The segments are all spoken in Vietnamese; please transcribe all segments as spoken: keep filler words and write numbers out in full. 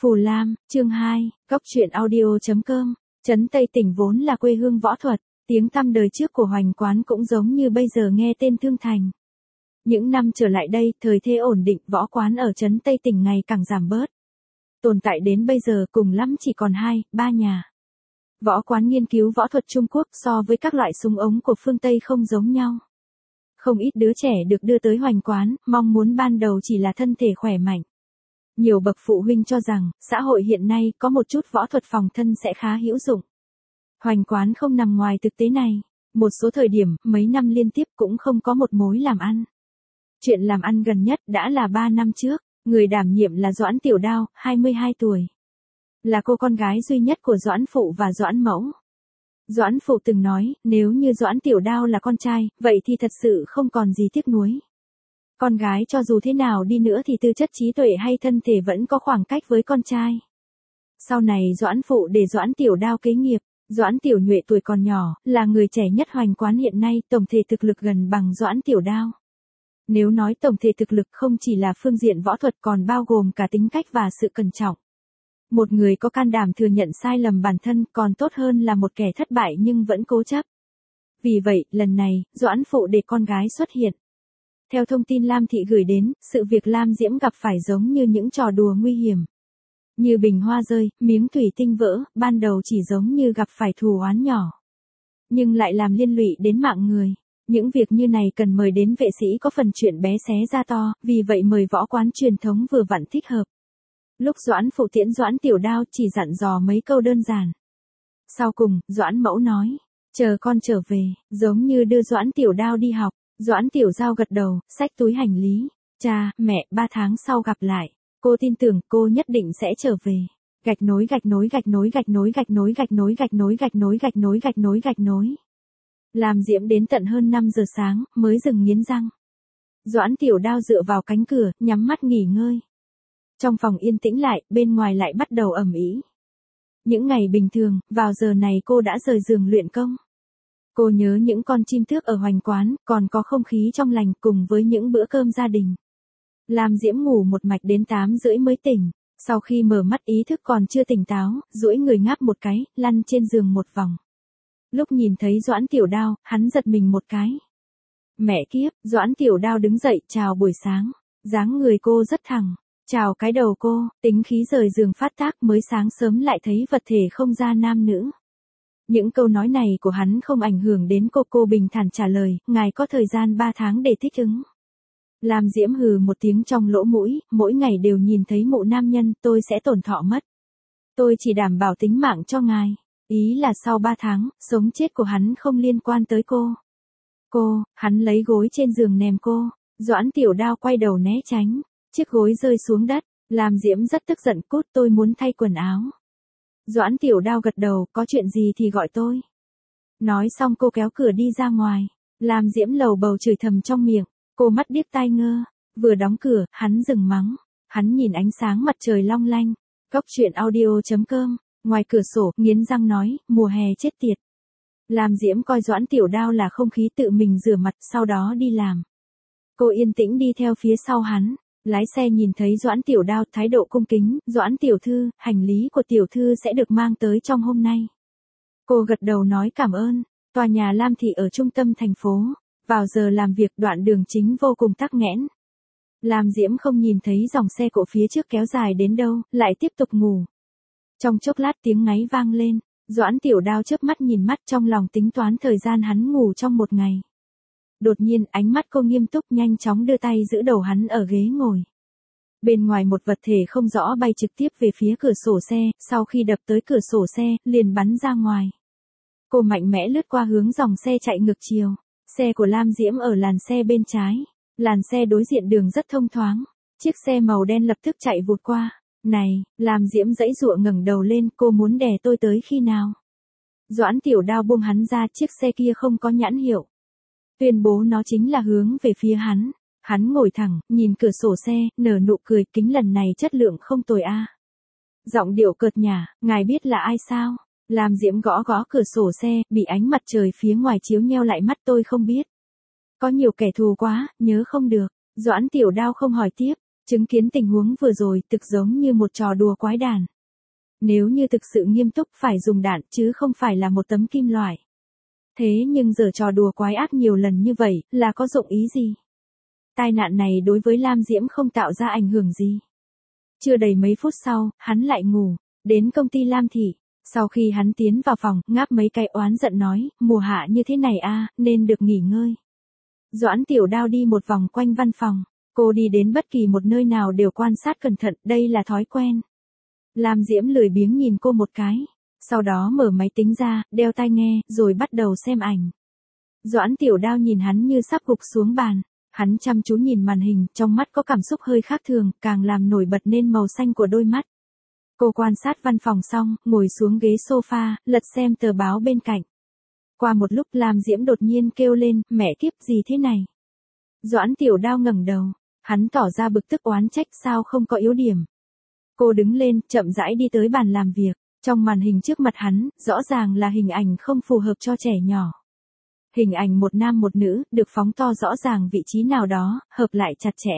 Phù Lam, chương hai, Cóc truyện audio chấm com. Trấn Tây Tỉnh vốn là quê hương võ thuật, tiếng tăm đời trước của Hoành Quán cũng giống như bây giờ nghe tên Thương Thành. Những năm trở lại đây, thời thế ổn định, võ quán ở Trấn Tây Tỉnh ngày càng giảm bớt. Tồn tại đến bây giờ cùng lắm chỉ còn hai, ba nhà. Võ quán nghiên cứu võ thuật Trung Quốc so với các loại súng ống của phương Tây không giống nhau. Không ít đứa trẻ được đưa tới Hoành Quán, mong muốn ban đầu chỉ là thân thể khỏe mạnh. Nhiều bậc phụ huynh cho rằng, xã hội hiện nay có một chút võ thuật phòng thân sẽ khá hữu dụng. Hoành Quán không nằm ngoài thực tế này. Một số thời điểm, mấy năm liên tiếp cũng không có một mối làm ăn. Chuyện làm ăn gần nhất đã là ba năm trước, người đảm nhiệm là Doãn Tiểu Đao, hai mươi hai tuổi. Là cô con gái duy nhất của Doãn Phụ và Doãn Mẫu. Doãn Phụ từng nói, nếu như Doãn Tiểu Đao là con trai, vậy thì thật sự không còn gì tiếc nuối. Con gái cho dù thế nào đi nữa thì tư chất trí tuệ hay thân thể vẫn có khoảng cách với con trai. Sau này Doãn Phụ để Doãn Tiểu Đao kế nghiệp, Doãn Tiểu Nhuệ tuổi còn nhỏ, là người trẻ nhất Hoành Quán hiện nay, tổng thể thực lực gần bằng Doãn Tiểu Đao. Nếu nói tổng thể thực lực không chỉ là phương diện võ thuật còn bao gồm cả tính cách và sự cẩn trọng. Một người có can đảm thừa nhận sai lầm bản thân còn tốt hơn là một kẻ thất bại nhưng vẫn cố chấp. Vì vậy, lần này, Doãn Phụ để con gái xuất hiện. Theo thông tin Lam Thị gửi đến, sự việc Lam Diễm gặp phải giống như những trò đùa nguy hiểm. Như bình hoa rơi, miếng thủy tinh vỡ, ban đầu chỉ giống như gặp phải thù oán nhỏ. Nhưng lại làm liên lụy đến mạng người. Những việc như này cần mời đến vệ sĩ có phần chuyện bé xé ra to, vì vậy mời võ quán truyền thống vừa vặn thích hợp. Lúc Doãn Phụ tiễn Doãn Tiểu Đao chỉ dặn dò mấy câu đơn giản. Sau cùng, Doãn Mẫu nói, chờ con trở về, giống như đưa Doãn Tiểu Đao đi học. Doãn Tiểu Giao gật đầu, xách túi hành lý. Cha, mẹ, ba tháng sau gặp lại. Cô tin tưởng cô nhất định sẽ trở về. Gạch nối gạch nối gạch nối gạch nối gạch nối gạch nối gạch nối gạch nối gạch nối gạch nối gạch nối. Lam Diễm đến tận hơn năm giờ sáng, mới dừng nghiến răng. Doãn Tiểu Đao dựa vào cánh cửa, nhắm mắt nghỉ ngơi. Trong phòng yên tĩnh lại, bên ngoài lại bắt đầu ầm ĩ. Những ngày bình thường, vào giờ này cô đã rời giường luyện công. Cô nhớ những con chim tước ở Hoành Quán, còn có không khí trong lành cùng với những bữa cơm gia đình. Lam Diễm ngủ một mạch đến tám rưỡi mới tỉnh. Sau khi mở mắt ý thức còn chưa tỉnh táo, duỗi người ngáp một cái, lăn trên giường một vòng. Lúc nhìn thấy Doãn Tiểu Đao, hắn giật mình một cái. Mẹ kiếp, Doãn Tiểu Đao đứng dậy, chào buổi sáng. Dáng người cô rất thẳng. Chào cái đầu cô, tính khí rời giường phát tác mới sáng sớm lại thấy vật thể không ra nam nữ. Những câu nói này của hắn không ảnh hưởng đến cô. Cô bình thản trả lời, ngài có thời gian ba tháng để thích ứng. Lam Diễm hừ một tiếng trong lỗ mũi, mỗi ngày đều nhìn thấy mụ nam nhân, tôi sẽ tổn thọ mất. Tôi chỉ đảm bảo tính mạng cho ngài. Ý là sau ba tháng, sống chết của hắn không liên quan tới cô. Cô, hắn lấy gối trên giường ném cô. Doãn Tiểu Đao quay đầu né tránh. Chiếc gối rơi xuống đất. Lam Diễm rất tức giận, cút, tôi muốn thay quần áo. Doãn Tiểu Đao gật đầu, có chuyện gì thì gọi tôi. Nói xong cô kéo cửa đi ra ngoài. Lam Diễm lầu bầu chửi thầm trong miệng. Cô mắt điếc tai ngơ. Vừa đóng cửa, hắn dừng mắng. Hắn nhìn ánh sáng mặt trời long lanh. Cóc truyện audio chấm com. Ngoài cửa sổ, nghiến răng nói, mùa hè chết tiệt. Lam Diễm coi Doãn Tiểu Đao là không khí, tự mình rửa mặt, sau đó đi làm. Cô yên tĩnh đi theo phía sau hắn. Lái xe nhìn thấy Doãn Tiểu Đao, thái độ cung kính, Doãn Tiểu Thư, hành lý của Tiểu Thư sẽ được mang tới trong hôm nay. Cô gật đầu nói cảm ơn. Tòa nhà Lam Thị ở trung tâm thành phố. Vào giờ làm việc, đoạn đường chính vô cùng tắc nghẽn. Lam Diễm không nhìn thấy dòng xe cộ phía trước kéo dài đến đâu, lại tiếp tục ngủ. Trong chốc lát tiếng ngáy vang lên, Doãn Tiểu Đao chớp mắt nhìn mắt, trong lòng tính toán thời gian hắn ngủ trong một ngày. Đột nhiên, ánh mắt cô nghiêm túc, nhanh chóng đưa tay giữ đầu hắn ở ghế ngồi. Bên ngoài một vật thể không rõ bay trực tiếp về phía cửa sổ xe, sau khi đập tới cửa sổ xe, liền bắn ra ngoài. Cô mạnh mẽ lướt qua hướng dòng xe chạy ngược chiều. Xe của Lam Diễm ở làn xe bên trái. Làn xe đối diện đường rất thông thoáng. Chiếc xe màu đen lập tức chạy vụt qua. Này, Lam Diễm giãy giụa ngẩng đầu lên, cô muốn đè tôi tới khi nào? Doãn Tiểu Đao buông hắn ra, chiếc xe kia không có nhãn hiệu. Tuyên bố nó chính là hướng về phía hắn. Hắn ngồi thẳng, nhìn cửa sổ xe, nở nụ cười, kính lần này chất lượng không tồi a. À. Giọng điệu cợt nhả, ngài biết là ai sao? Lam Diễm gõ gõ cửa sổ xe, bị ánh mặt trời phía ngoài chiếu nheo lại mắt, tôi không biết. Có nhiều kẻ thù quá, nhớ không được. Doãn Tiểu Đao không hỏi tiếp. Chứng kiến tình huống vừa rồi thực giống như một trò đùa quái đản. Nếu như thực sự nghiêm túc phải dùng đạn chứ không phải là một tấm kim loại. Thế nhưng giờ trò đùa quái ác nhiều lần như vậy là có dụng ý gì? Tai nạn này đối với Lam Diễm không tạo ra ảnh hưởng gì. Chưa đầy mấy phút sau, hắn lại ngủ. Đến công ty Lam Thị. Sau khi hắn tiến vào phòng, ngáp mấy cái oán giận nói, mùa hạ như thế này a, nên được nghỉ ngơi. Doãn Tiểu Đao đi một vòng quanh văn phòng. Cô đi đến bất kỳ một nơi nào đều quan sát cẩn thận, đây là thói quen. Lam Diễm lười biếng nhìn cô một cái. Sau đó mở máy tính ra, đeo tai nghe, rồi bắt đầu xem ảnh. Doãn Tiểu Đao nhìn hắn như sắp gục xuống bàn. Hắn chăm chú nhìn màn hình, trong mắt có cảm xúc hơi khác thường, càng làm nổi bật nên màu xanh của đôi mắt. Cô quan sát văn phòng xong, ngồi xuống ghế sofa, lật xem tờ báo bên cạnh. Qua một lúc Lam Diễm đột nhiên kêu lên, mẹ kiếp gì thế này? Doãn Tiểu Đao ngẩng đầu, hắn tỏ ra bực tức oán trách sao không có yếu điểm. Cô đứng lên, chậm rãi đi tới bàn làm việc, trong màn hình trước mặt hắn, rõ ràng là hình ảnh không phù hợp cho trẻ nhỏ. Hình ảnh một nam một nữ, được phóng to rõ ràng vị trí nào đó, hợp lại chặt chẽ.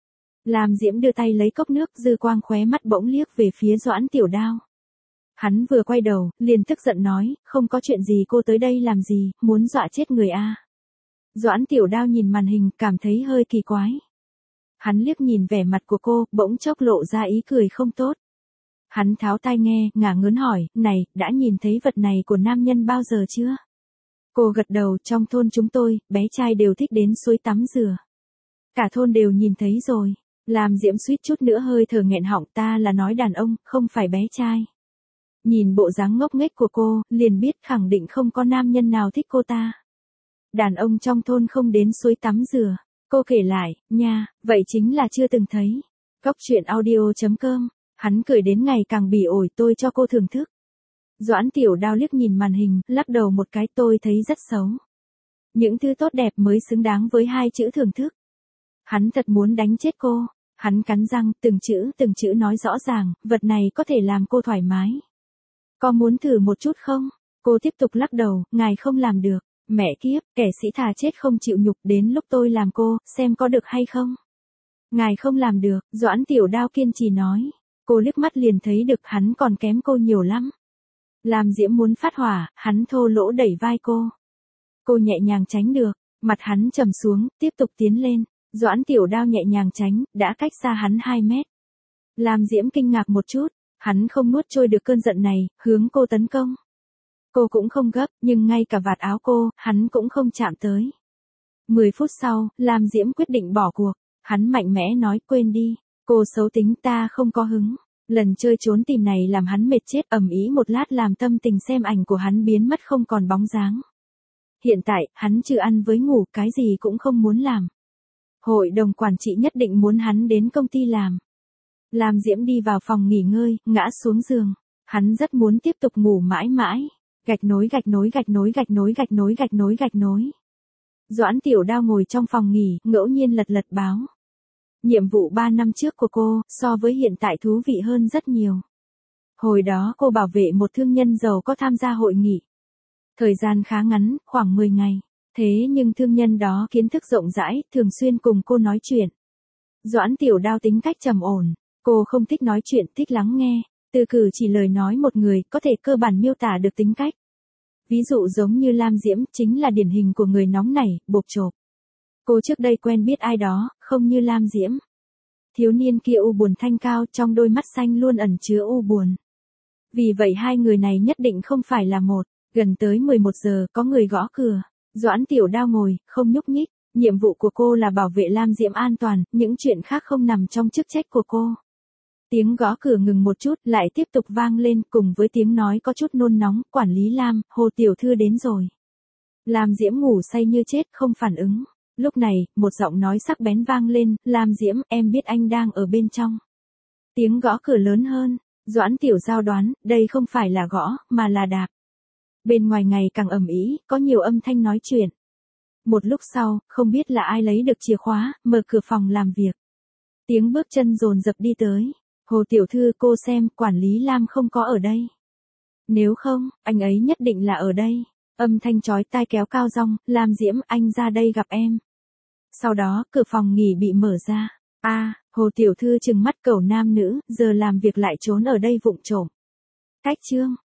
Lam Diễm đưa tay lấy cốc nước, dư quang khóe mắt bỗng liếc về phía Doãn Tiểu Đao. Hắn vừa quay đầu, liền tức giận nói, không có chuyện gì cô tới đây làm gì, muốn dọa chết người a. À. Doãn Tiểu Đao nhìn màn hình, cảm thấy hơi kỳ quái. Hắn liếc nhìn vẻ mặt của cô, bỗng chốc lộ ra ý cười không tốt. Hắn tháo tai nghe, ngả ngớn hỏi, này, đã nhìn thấy vật này của nam nhân bao giờ chưa? Cô gật đầu, trong thôn chúng tôi, bé trai đều thích đến suối tắm rửa. Cả thôn đều nhìn thấy rồi. Lam Diễm suýt chút nữa hơi thở nghẹn họng, ta là nói đàn ông, không phải bé trai. Nhìn bộ dáng ngốc nghếch của cô, liền biết khẳng định không có nam nhân nào thích cô ta. Đàn ông trong thôn không đến suối tắm rửa. Cô kể lại, nha, vậy chính là chưa từng thấy. Cóc truyện audio chấm com, hắn cười đến ngày càng bỉ ổi, tôi cho cô thưởng thức. Doãn Tiểu Đao liếc nhìn màn hình, lắc đầu một cái, tôi thấy rất xấu. Những thứ tốt đẹp mới xứng đáng với hai chữ thưởng thức. Hắn thật muốn đánh chết cô. Hắn cắn răng, từng chữ từng chữ nói rõ ràng, vật này có thể làm cô thoải mái. Có muốn thử một chút không? Cô tiếp tục lắc đầu, ngài không làm được. Mẹ kiếp, kẻ sĩ thà chết không chịu nhục, đến lúc tôi làm cô, xem có được hay không? Ngài không làm được, Doãn Tiểu Đao kiên trì nói. Cô liếc mắt liền thấy được hắn còn kém cô nhiều lắm. Lam Diễm muốn phát hỏa, hắn thô lỗ đẩy vai cô. Cô nhẹ nhàng tránh được, mặt hắn trầm xuống, tiếp tục tiến lên. Doãn Tiểu Đao nhẹ nhàng tránh, đã cách xa hắn hai mét. Lam Diễm kinh ngạc một chút, hắn không nuốt trôi được cơn giận này, hướng cô tấn công. Cô cũng không gấp, nhưng ngay cả vạt áo cô, hắn cũng không chạm tới. Mười phút sau, Lam Diễm quyết định bỏ cuộc. Hắn mạnh mẽ nói, quên đi, cô xấu tính, ta không có hứng. Lần chơi trốn tìm này làm hắn mệt chết, ầm ĩ một lát làm tâm tình xem ảnh của hắn biến mất không còn bóng dáng. Hiện tại, hắn chưa ăn với ngủ, cái gì cũng không muốn làm. Hội đồng quản trị nhất định muốn hắn đến công ty làm. Lam Diễm đi vào phòng nghỉ ngơi, ngã xuống giường. Hắn rất muốn tiếp tục ngủ mãi mãi. Gạch nối gạch nối gạch nối gạch nối gạch nối gạch nối gạch nối. Doãn Tiểu Đao ngồi trong phòng nghỉ, ngẫu nhiên lật lật báo. Nhiệm vụ ba năm trước của cô, so với hiện tại thú vị hơn rất nhiều. Hồi đó cô bảo vệ một thương nhân giàu có tham gia hội nghị. Thời gian khá ngắn, khoảng mười ngày. Thế nhưng thương nhân đó kiến thức rộng rãi, thường xuyên cùng cô nói chuyện. Doãn Tiểu Đao tính cách trầm ổn. Cô không thích nói chuyện, thích lắng nghe. Từ cử chỉ lời nói một người, có thể cơ bản miêu tả được tính cách. Ví dụ giống như Lam Diễm, chính là điển hình của người nóng nảy, bộp chộp. Cô trước đây quen biết ai đó, không như Lam Diễm. Thiếu niên kia u buồn thanh cao, trong đôi mắt xanh luôn ẩn chứa u buồn. Vì vậy hai người này nhất định không phải là một. Gần tới mười một giờ, có người gõ cửa. Doãn Tiểu Đao ngồi, không nhúc nhích. Nhiệm vụ của cô là bảo vệ Lam Diễm an toàn, những chuyện khác không nằm trong chức trách của cô. Tiếng gõ cửa ngừng một chút, lại tiếp tục vang lên, cùng với tiếng nói có chút nôn nóng, quản lý Lam, Hồ tiểu thư đến rồi. Lam Diễm ngủ say như chết, không phản ứng. Lúc này, một giọng nói sắc bén vang lên, Lam Diễm, em biết anh đang ở bên trong. Tiếng gõ cửa lớn hơn, Doãn Tiểu Giao đoán, đây không phải là gõ, mà là đạp. Bên ngoài ngày càng ầm ĩ, có nhiều âm thanh nói chuyện. Một lúc sau, không biết là ai lấy được chìa khóa, mở cửa phòng làm việc. Tiếng bước chân dồn dập đi tới. Hồ tiểu thư, cô xem, quản lý Lam không có ở đây. Nếu không, anh ấy nhất định là ở đây. Âm thanh chói tai kéo cao giọng, Lam Diễm, anh ra đây gặp em. Sau đó, cửa phòng nghỉ bị mở ra. A, Hồ tiểu thư trừng mắt cẩu nam nữ, giờ làm việc lại trốn ở đây vụng trộm. Cách chương.